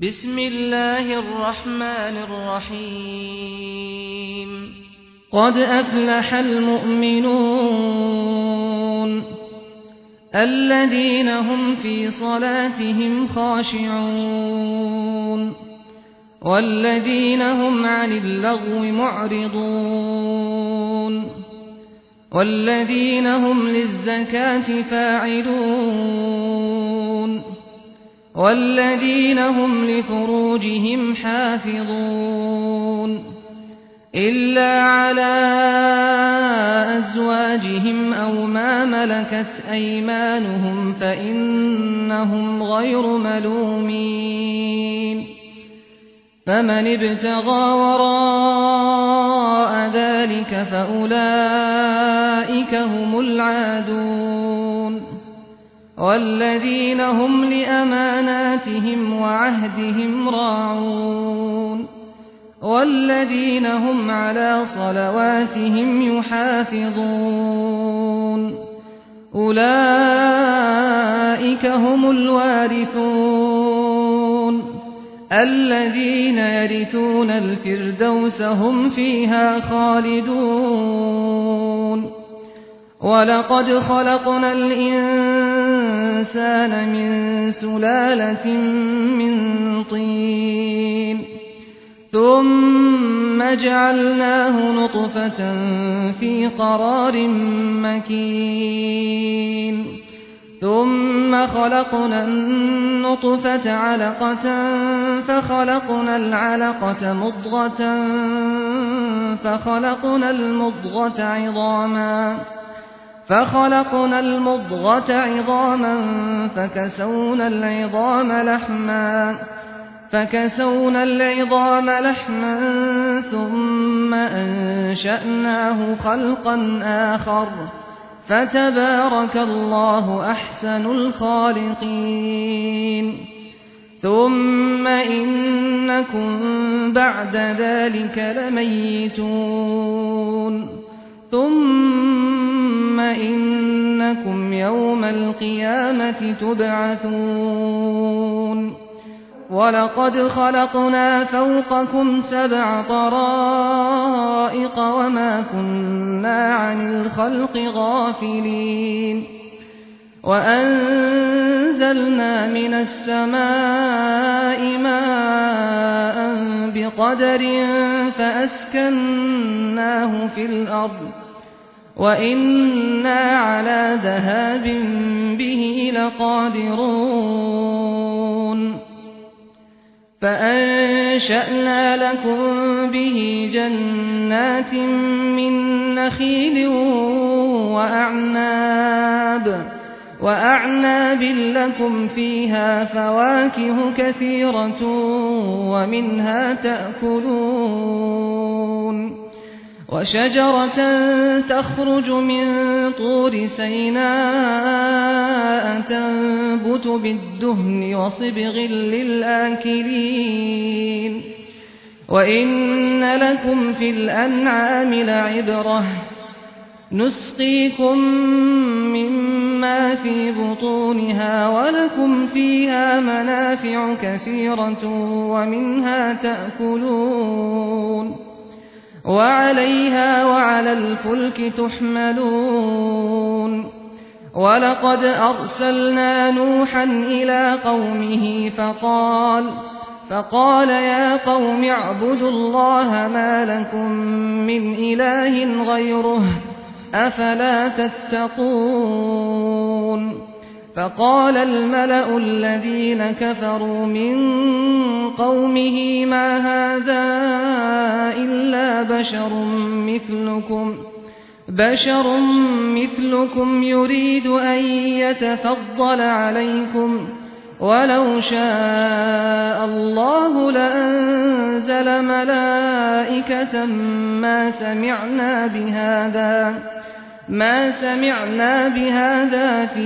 بسم الله الرحمن الرحيم قد أفلح المؤمنون الذين هم في صلاتهم خاشعون والذين هم عن اللغو معرضون والذين هم للزكاة فاعلون والذين هم لفروجهم حافظون إلا على أزواجهم أو ما ملكت أيمانهم فإنهم غير ملومين فمن ابتغى وراء ذلك فأولئك هم العادون والذين هم لأماناتهم وعهدهم راعون والذين هم على صلواتهم يحافظون أولئك هم الوارثون الذين يرثون الفردوس هم فيها خالدون ولقد خلقنا الإنسان من سلالة من طين ثم جعلناه نطفة في قرار مكين ثم خلقنا النطفة علقة فخلقنا العلقة مضغة فخلقنا المضغة عظاما فكسونا العظام لحما ثم أنشأناه خلقا آخر فتبارك الله أحسن الخالقين ثم إنكم بعد ذلك لميتون ثم إنكم يوم القيامة تبعثون ولقد خلقنا فوقكم 7 طرائق وما كنا عن الخلق غافلين وأنزلنا من السماء ماء بقدر فأسكناه في الأرض وإنا على ذهاب به لقادرون فأنشأنا لكم به جنات من نخيل وأعناب لكم فيها فواكه كثيرة ومنها تأكلون وشجرة تخرج من طور سيناء تنبت بالدهن وصبغ للآكلين وإن لكم في الأنعام لعبرة نسقيكم مما في بطونها ولكم فيها منافع كثيرة ومنها تأكلون وعليها وعلى الفلك تحملون ولقد أرسلنا نوحا إلى قومه فقال يا قوم اعبدوا الله ما لكم من إله غيره أفلا تتقون فقال الملأ الذين كفروا من قومه ما هذا إلا بشر مثلكم يريد أن يتفضل عليكم ولو شاء الله لأنزل ملائكة ما سمعنا بهذا في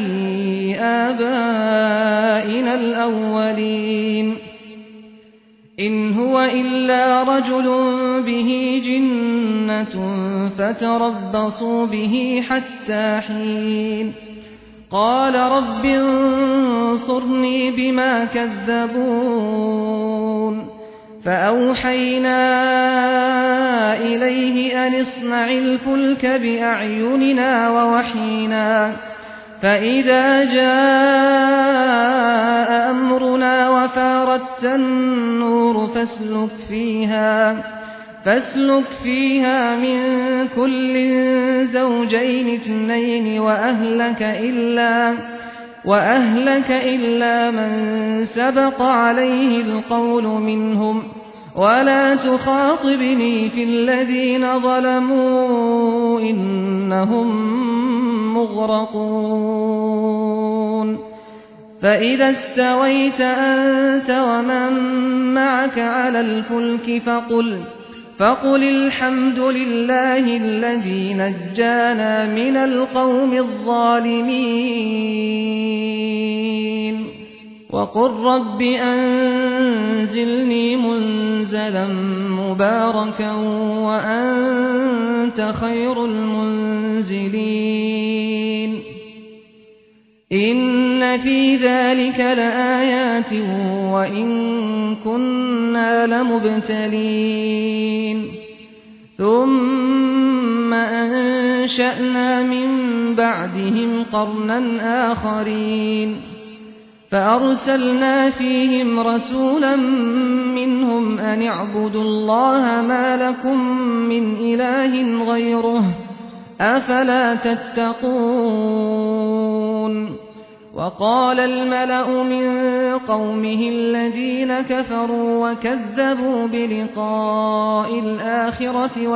آبائنا الأولين إن هو إلا رجل به جنة فتربصوا به حتى حين قال رب انصرني بما كذبون فأوحينا إليه أن اصنع الفلك بأعيننا ووحينا فإذا جاء أمرنا وفاردت النور فاسلك فيها من كل زوجين اثنين وأهلك إلا من سبق عليه القول منهم ولا تخاطبني في الذين ظلموا إنهم مغرقون فإذا استويت أنت ومن معك على الفلك فقل الحمد لله الذي نجانا من القوم الظالمين وقل رب أنزلني منزلا مباركا وأنت خير المنزلين إن في ذلك لآيات وإن كنا لمبتلين ثم أنشأنا من بعدهم قرنا آخرين فأرسلنا فيهم رسولا منهم أن اعبدوا الله ما لكم من إله غيره أفلا تتقون وقال الملأ من قومه الذين كفروا وكذبوا بلقاء الآخرة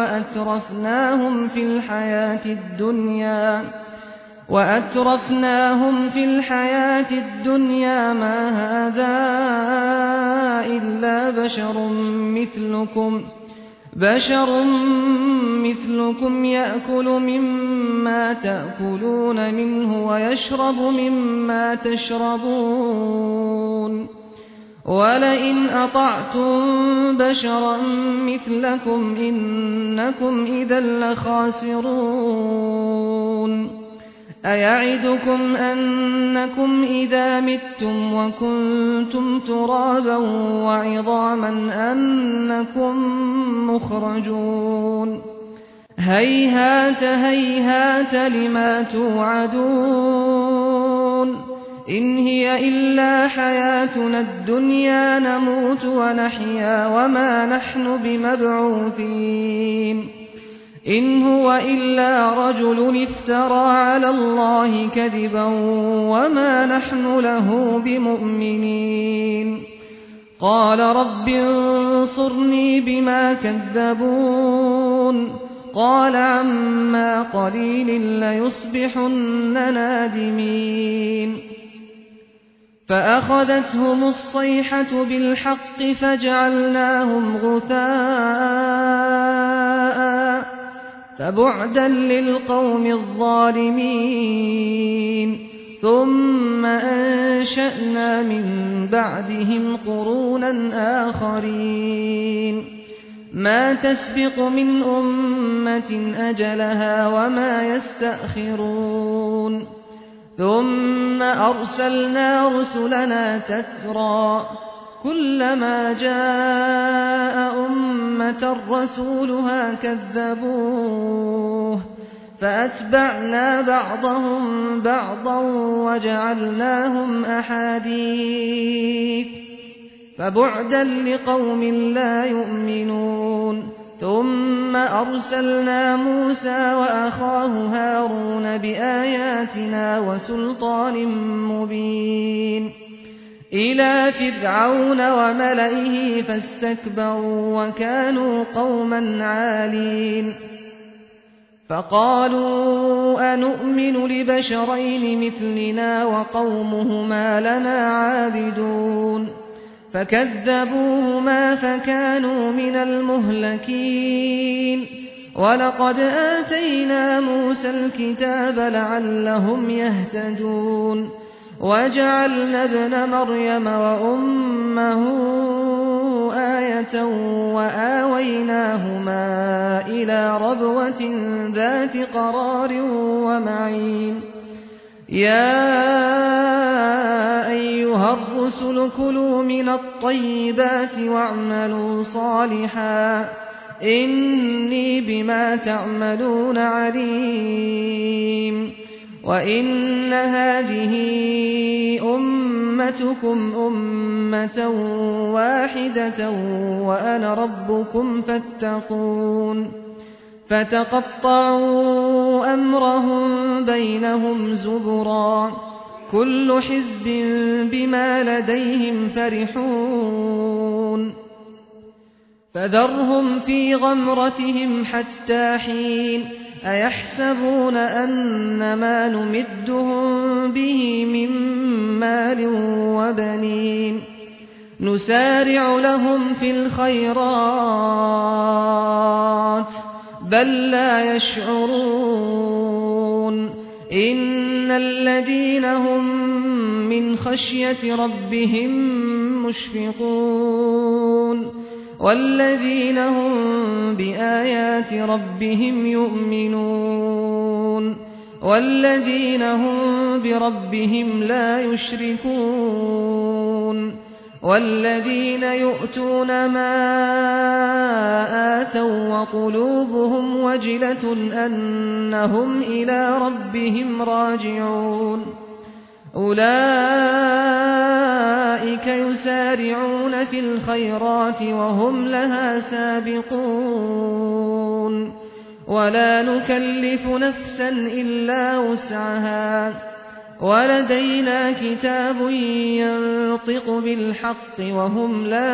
وأترفناهم في الحياة الدنيا ما هذا إلا بشر مثلكم يأكل مما تأكلون منه ويشرب مما تشربون ولئن أطعتم بشرا مثلكم إنكم إذا لخاسرون أيعدكم أنكم إذا متم وكنتم ترابا وعظاما أنكم مخرجون هيهات هيهات لما توعدون إن هي إلا حياتنا الدنيا نموت ونحيا وما نحن بمبعوثين إن هو إلا رجل افترى على الله كذبا وما نحن له بمؤمنين قال رب انصرني بما كذبون قال عما قليل ليصبحن نادمين فأخذتهم الصيحة بالحق فجعلناهم غثاء فبعدا للقوم الظالمين ثم أنشأنا من بعدهم قرونا آخرين ما تسبق من أمة أجلها وما يستأخرون ثم أرسلنا رسلنا تترى كلما جاء أمة رسولها كذبوه فأتبعنا بعضهم بعضا وجعلناهم أحاديث فبعدا لقوم لا يؤمنون ثم أرسلنا موسى وأخاه هارون بآياتنا وسلطان مبين إلى فرعون وملئه فاستكبروا وكانوا قوما عالين فقالوا أنؤمن لبشرين مثلنا وقومهما لنا عابدون فكذبوهما فكانوا من المهلكين ولقد آتينا موسى الكتاب لعلهم يهتدون وجعلنا ابن مريم وأمه آية وآويناهما إلى ربوة ذات قرار ومعين يا أيها الرسل كلوا من الطيبات الطيبات واعملوا صالحا إني بما تعملون عليم وإن هذه أمتكم أمة واحدة وأنا ربكم فاتقون فتقطعوا أمرهم بينهم زبرا كل حزب بما لديهم فرحون فذرهم في غمرتهم حتى حين أيحسبون أن ما نمدهم به من مال وبنين نسارع لهم في الخيرات بل لا يشعرون إن الذين هم من خشية ربهم مشفقون والذين هم بآيات ربهم يؤمنون والذين هم بربهم لا يشركون والذين يؤتون ما آتوا وقلوبهم وجلة أنهم إلى ربهم راجعون أولئك يسارعون في الخيرات وهم لها سابقون ولا نكلف نفسا إلا وسعها ولدينا كتاب ينطق بالحق وهم لا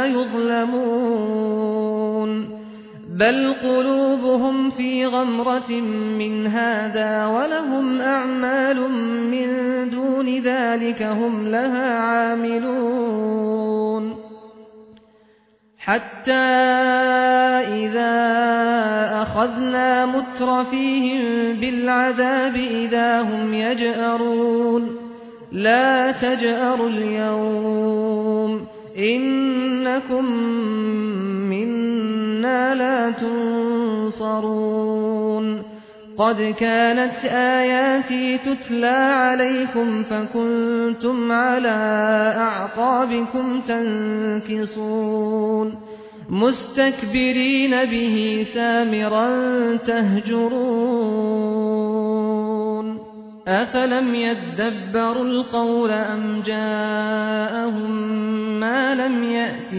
يظلمون بل قلوبهم في غمرة من هذا ولهم أعمال من دون ذلك هم لها عاملون حتى إذا أخذنا مترفيهم بالعذاب إذا هم يجأرون لا تجأروا اليوم إنكم منا لا تنصرون قد كانت آياتي تتلى عليكم فكنتم على أعقابكم تنكصون مستكبرين به سامرا تهجرون أفلم يدبروا القول أم جاءهم ما لم يأت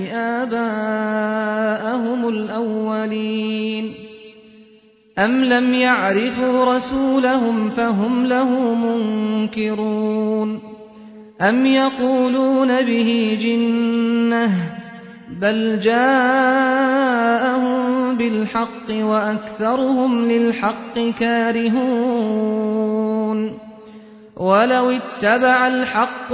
آباءهم الأولين أم لم يعرفوا رسولهم فهم له منكرون أم يقولون به جنة بل جاءهم بالحق وأكثرهم للحق كارهون ولو اتبع الحق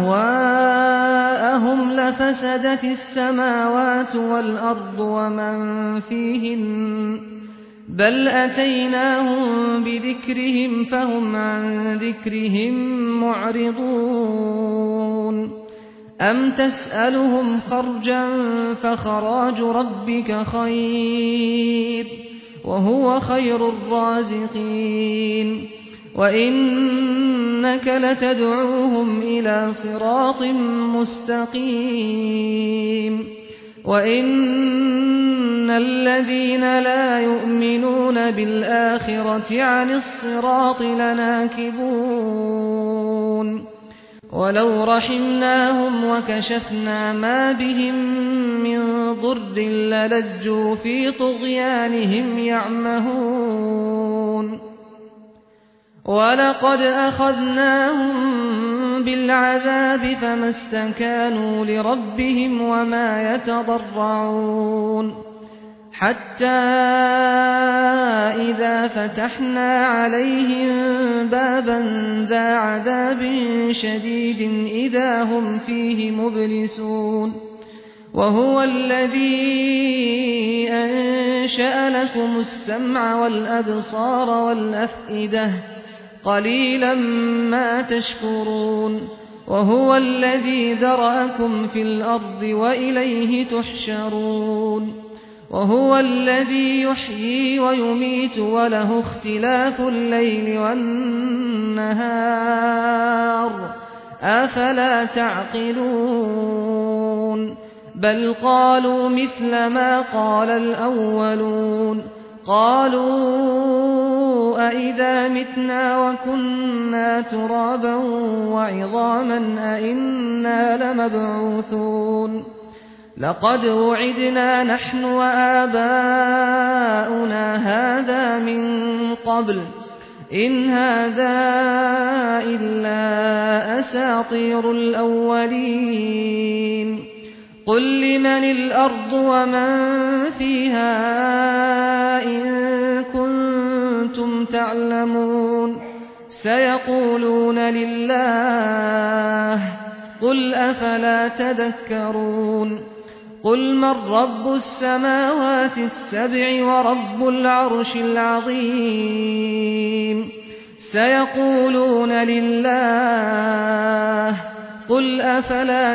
أهواءهم لفسدت السماوات والأرض ومن فيهن بل أتيناهم بذكرهم فهم عن ذكرهم معرضون أم تسألهم خرجا فخراج ربك خير وهو خير الرازقين وإنك لتدعوهم إلى صراط مستقيم وإن الذين لا يؤمنون بالآخرة عن الصراط لناكبون ولو رحمناهم وكشفنا ما بهم من ضر للجوا في طغيانهم يعمهون ولقد أخذناهم بالعذاب فما استكانوا لربهم وما يتضرعون حتى إذا فتحنا عليهم بابا ذا عذاب شديد إذا هم فيه مبلسون وهو الذي أنشأ لكم السمع والأبصار والأفئدة قليلا ما تشكرون وهو الذي ذرأكم في الأرض وإليه تحشرون وهو الذي يحيي ويميت وله اختلاف الليل والنهار أفلا تعقلون بل قالوا مثل ما قال الأولون قالوا أئذا متنا وكنا ترابا وعظاما أئنا لمبعوثون لقد وعدنا نحن وآباؤنا هذا من قبل إن هذا إلا أساطير الأولين قل لمن الأرض ومن فيها إن كنتم تعلمون سيقولون لله قل أفلا تذكرون قل من رب السماوات السبع ورب العرش العظيم سيقولون لله قل أفلا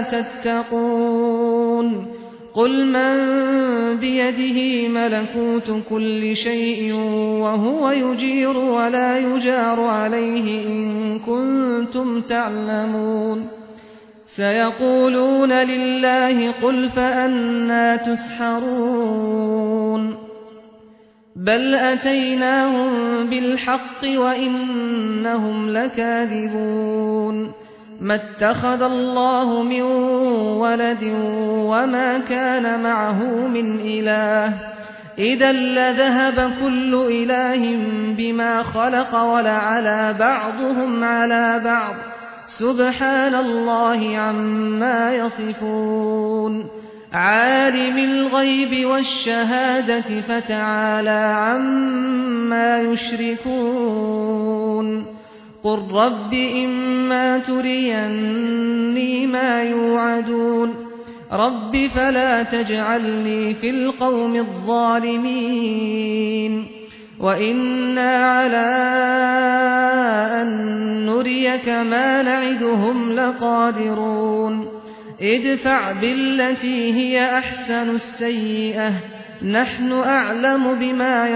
تتقون قل من بيده ملكوت كل شيء وهو يجير ولا يجار عليه إن كنتم تعلمون سيقولون لله قل فأنى تسحرون بل أتيناهم بالحق وإنهم لكاذبون ما اتخذ الله من ولد وما كان معه من إله إذا لذهب كل إله بما خلق ولعلى بعضهم على بعض سبحان الله عما يصفون عالم الغيب والشهادة فتعالى عما يشركون قل رب إما تريني ما يوعدون رب فلا تجعلني في القوم الظالمين وإنا على أن نريك ما نعدهم لقادرون ادفع بالتي هي أحسن السيئة نحن أعلم بما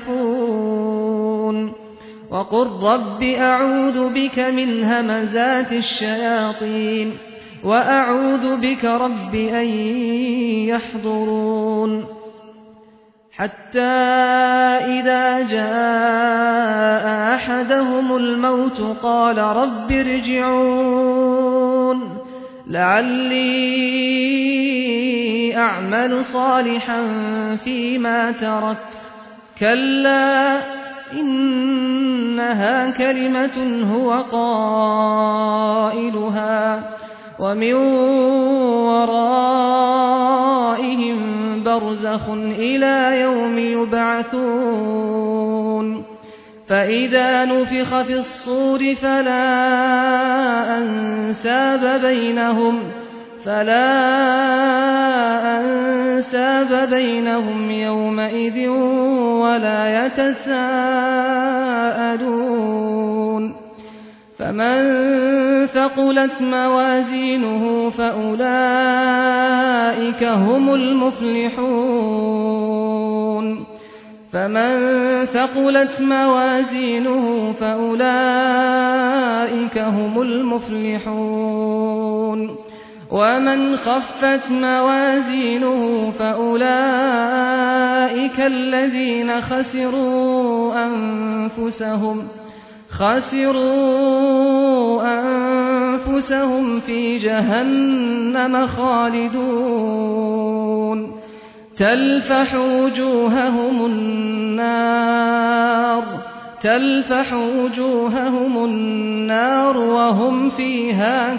يصفون وقل رب أعوذ بك من همزات الشياطين وأعوذ بك رب أن يحضرون حتى إذا جاء أحدهم الموت قال رب ارجعون لعلي أعمل صالحا فيما تركت كلا إنها كلمة هو قائلها ومن ورائهم برزخ إلى يوم يبعثون فإذا نفخ في الصور فلا أنساب بينهم يومئذ ولا يتساءلون فمن ثقلت موازينه فأولئك هم المفلحون ومن خفت موازينه فأولئك الذين خسروا أنفسهم في جهنم خالدون تلفح وجوههم النار وهم فيها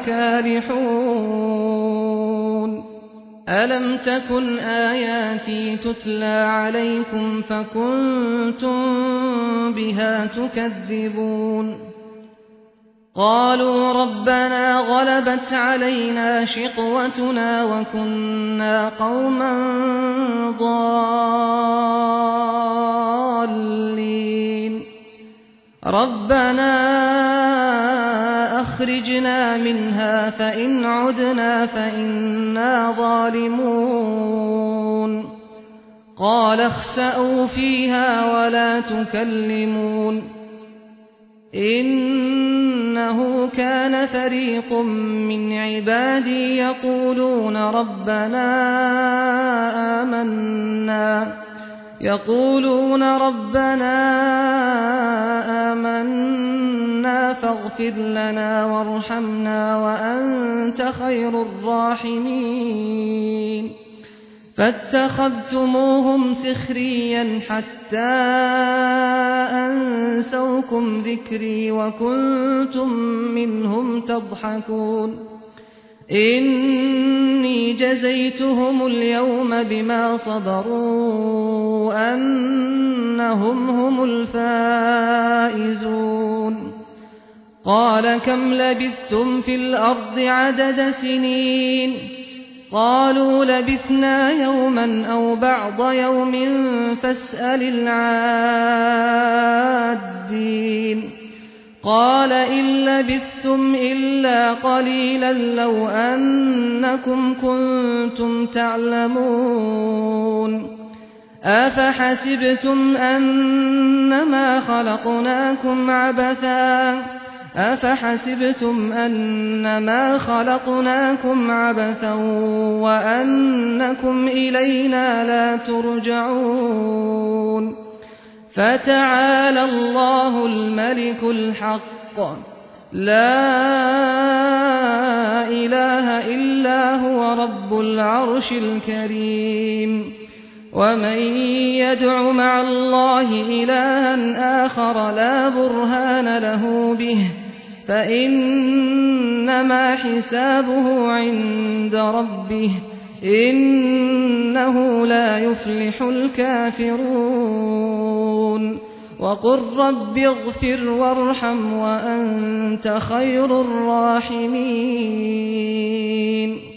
كالحون ألم تكن آياتي تتلى عليكم فكنتم بها تكذبون قالوا ربنا غلبت علينا شقوتنا وكنا قوما ضالين ربنا أخرجنا منها فإن عدنا فإنا ظالمون قال اخسأوا فيها ولا تكلمون إنه كان فريق من عبادي يقولون ربنا آمنا فاغفر لنا وارحمنا وأنت خير الراحمين فاتخذتموهم سخريا حتى أنسوكم ذكري وكنتم منهم تضحكون إني جزيتهم اليوم بما صبروا أنهم هم الفائزون قال كم لبثتم في الأرض عدد سنين قالوا لبثنا يوما أو بعض يوم فاسأل العادين قال إن لبثتم إلا قليلا لو أنكم كنتم تعلمون أفحسبتم أنما خلقناكم عبثا وأنكم إلينا لا ترجعون فتعالى الله الملك الحق لا إله إلا هو رب العرش الكريم ومن يدع مع الله إلها آخر لا برهان له به فإنما حسابه عند ربه إنه لا يفلح الكافرون وقل رب اغفر وارحم وأنت خير الراحمين